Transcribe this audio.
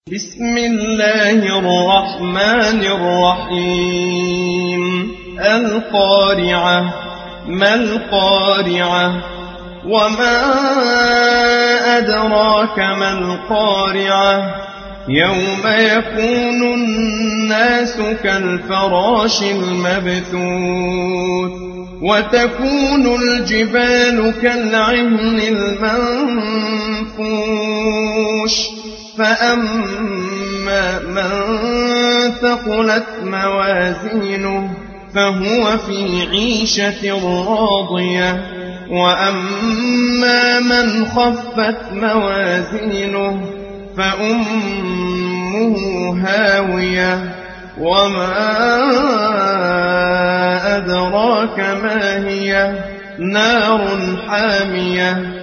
بسم الله الرحمن الرحيم القارعة ما القارعة وما أدراك ما القارعة يوم يكون الناس كالفراش المبثوث وتكون الجبال كالعهن المنفوش فأما من ثقلت موازينه فهو في عيشة راضية وأما من خفت موازينه فأمه هاوية وما أدراك ما هي نار حامية